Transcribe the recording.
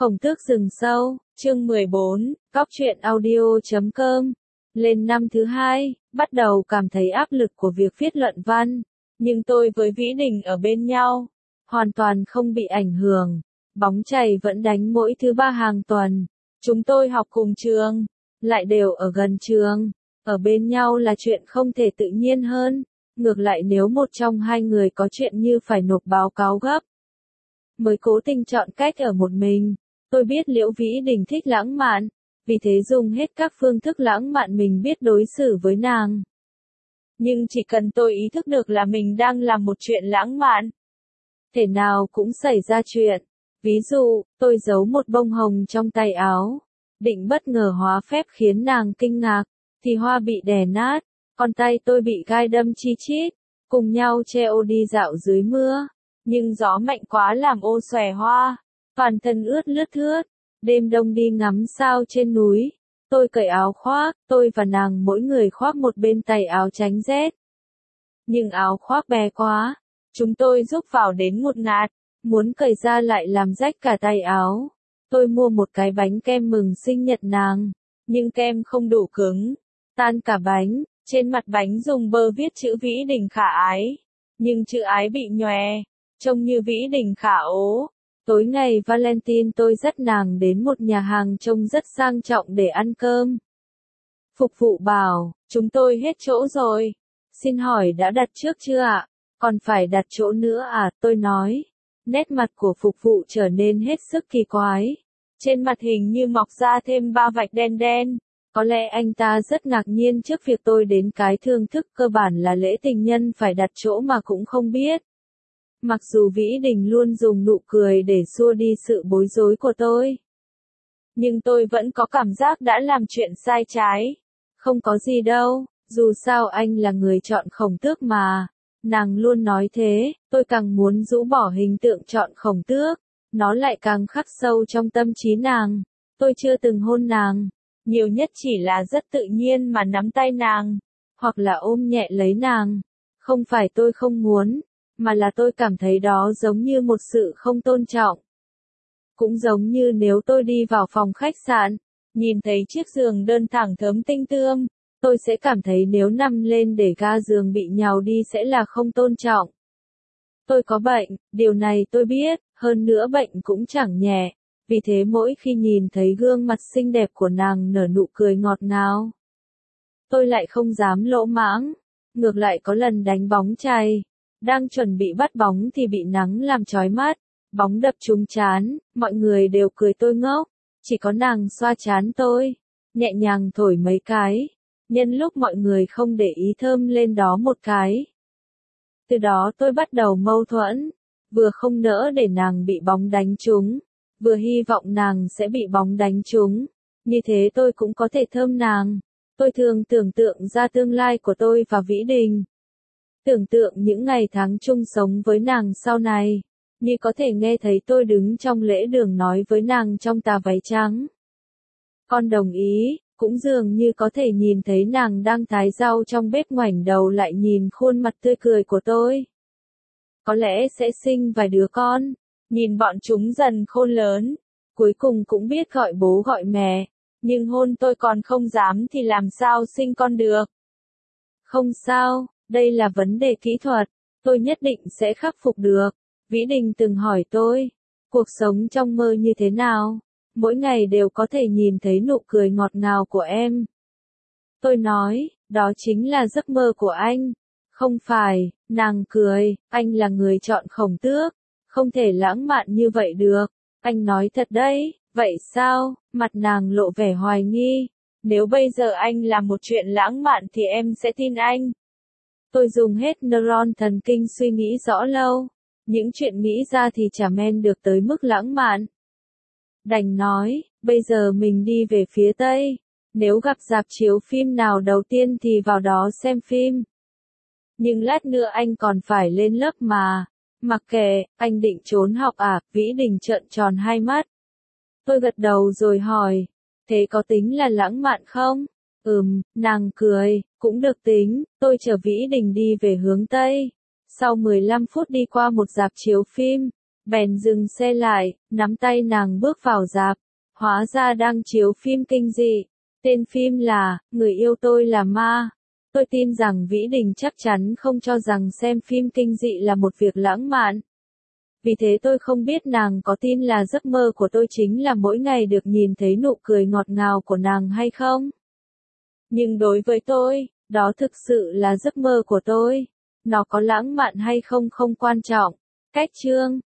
Khổng Tước rừng sâu, chương 14, Cóc truyện audio.com. Lên năm thứ hai, bắt đầu cảm thấy áp lực của việc viết luận văn, nhưng tôi với Vĩ Đình ở bên nhau, hoàn toàn không bị ảnh hưởng. Bóng chày vẫn đánh mỗi thứ ba hàng tuần. Chúng tôi học cùng trường, lại đều ở gần trường, ở bên nhau là chuyện không thể tự nhiên hơn. Ngược lại nếu một trong hai người có chuyện như phải nộp báo cáo gấp, mới cố tình chọn cách ở một mình. Tôi biết Liễu Vĩ Đình thích lãng mạn, vì thế dùng hết các phương thức lãng mạn mình biết đối xử với nàng. Nhưng chỉ cần tôi ý thức được là mình đang làm một chuyện lãng mạn, thể nào cũng xảy ra chuyện. Ví dụ, tôi giấu một bông hồng trong tay áo, định bất ngờ hóa phép khiến nàng kinh ngạc, thì hoa bị đè nát, còn tay tôi bị gai đâm chi chít, cùng nhau che ô đi dạo dưới mưa. Nhưng gió mạnh quá làm ô xòe hoa, toàn thân ướt lướt thướt. Đêm đông đi ngắm sao trên núi, tôi cởi áo khoác, tôi và nàng mỗi người khoác một bên tay áo tránh rét. Nhưng áo khoác bé quá, chúng tôi rúc vào đến ngột ngạt, muốn cởi ra lại làm rách cả tay áo. Tôi mua một cái bánh kem mừng sinh nhật nàng, nhưng kem không đủ cứng, tan cả bánh. Trên mặt bánh dùng bơ viết chữ Vĩ Đình khả ái, nhưng chữ ái bị nhòe, trông như Vĩ Đình khả ố. Tối ngày Valentine tôi dắt nàng đến một nhà hàng trông rất sang trọng để ăn cơm. Phục vụ bảo, chúng tôi hết chỗ rồi. Xin hỏi đã đặt trước chưa ạ? Còn phải đặt chỗ nữa à? Tôi nói. Nét mặt của phục vụ trở nên hết sức kỳ quái. Trên mặt hình như mọc ra thêm 3 vạch đen đen. Có lẽ anh ta rất ngạc nhiên trước việc tôi đến cái thưởng thức cơ bản là lễ tình nhân phải đặt chỗ mà cũng không biết. Mặc dù Vĩ Đình luôn dùng nụ cười để xua đi sự bối rối của tôi, nhưng tôi vẫn có cảm giác đã làm chuyện sai trái. Không có gì đâu, dù sao anh là người chọn Khổng Tước mà. Nàng luôn nói thế, tôi càng muốn rũ bỏ hình tượng chọn Khổng Tước, nó lại càng khắc sâu trong tâm trí nàng. Tôi chưa từng hôn nàng, nhiều nhất chỉ là rất tự nhiên mà nắm tay nàng, hoặc là ôm nhẹ lấy nàng. Không phải tôi không muốn, mà là tôi cảm thấy đó giống như một sự không tôn trọng. Cũng giống như nếu tôi đi vào phòng khách sạn, nhìn thấy chiếc giường đơn thẳng thớm tinh tươm, tôi sẽ cảm thấy nếu nằm lên để ga giường bị nhào đi sẽ là không tôn trọng. Tôi có bệnh, điều này tôi biết, hơn nữa bệnh cũng chẳng nhẹ, vì thế mỗi khi nhìn thấy gương mặt xinh đẹp của nàng nở nụ cười ngọt ngào, tôi lại không dám lỗ mãng. Ngược lại có lần đánh bóng chày, đang chuẩn bị bắt bóng thì bị nắng làm chói mắt, bóng đập trúng trán, mọi người đều cười tôi ngốc, chỉ có nàng xoa trán tôi, nhẹ nhàng thổi mấy cái, nhân lúc mọi người không để ý thơm lên đó một cái. Từ đó tôi bắt đầu mâu thuẫn, vừa không nỡ để nàng bị bóng đánh trúng, vừa hy vọng nàng sẽ bị bóng đánh trúng, như thế tôi cũng có thể thơm nàng. Tôi thường tưởng tượng ra tương lai của tôi và Vĩ Đình. Tưởng tượng những ngày tháng chung sống với nàng sau này, như có thể nghe thấy tôi đứng trong lễ đường nói với nàng trong tà váy trắng. Con đồng ý, cũng dường như có thể nhìn thấy nàng đang thái rau trong bếp ngoảnh đầu lại nhìn khuôn mặt tươi cười của tôi. Có lẽ sẽ sinh vài đứa con, nhìn bọn chúng dần khôn lớn, cuối cùng cũng biết gọi bố gọi mẹ, nhưng hôn tôi còn không dám thì làm sao sinh con được. Không sao. Đây là vấn đề kỹ thuật, tôi nhất định sẽ khắc phục được. Vĩ Đình từng hỏi tôi, cuộc sống trong mơ như thế nào? Mỗi ngày đều có thể nhìn thấy nụ cười ngọt ngào của em. Tôi nói, đó chính là giấc mơ của anh. Không phải, nàng cười, anh là người chọn Khổng Tước, không thể lãng mạn như vậy được. Anh nói thật đấy, vậy sao? Mặt nàng lộ vẻ hoài nghi. Nếu bây giờ anh làm một chuyện lãng mạn thì em sẽ tin anh. Tôi dùng hết neuron thần kinh suy nghĩ rõ lâu, những chuyện nghĩ ra thì chả men được tới mức lãng mạn. Đành nói, bây giờ mình đi về phía Tây, nếu gặp rạp chiếu phim nào đầu tiên thì vào đó xem phim. Nhưng lát nữa anh còn phải lên lớp mà, mặc kệ, anh định trốn học à? Vĩ Đình trợn tròn hai mắt. Tôi gật đầu rồi hỏi, thế có tính là lãng mạn không? Nàng cười, cũng được tính. Tôi chở Vĩ Đình đi về hướng Tây. Sau 15 phút đi qua một rạp chiếu phim, bèn dừng xe lại, nắm tay nàng bước vào rạp. Hóa ra đang chiếu phim kinh dị. Tên phim là Người yêu tôi là ma. Tôi tin rằng Vĩ Đình chắc chắn không cho rằng xem phim kinh dị là một việc lãng mạn. Vì thế tôi không biết nàng có tin là giấc mơ của tôi chính là mỗi ngày được nhìn thấy nụ cười ngọt ngào của nàng hay không. Nhưng đối với tôi, đó thực sự là giấc mơ của tôi. Nó có lãng mạn hay không không quan trọng. Cách chương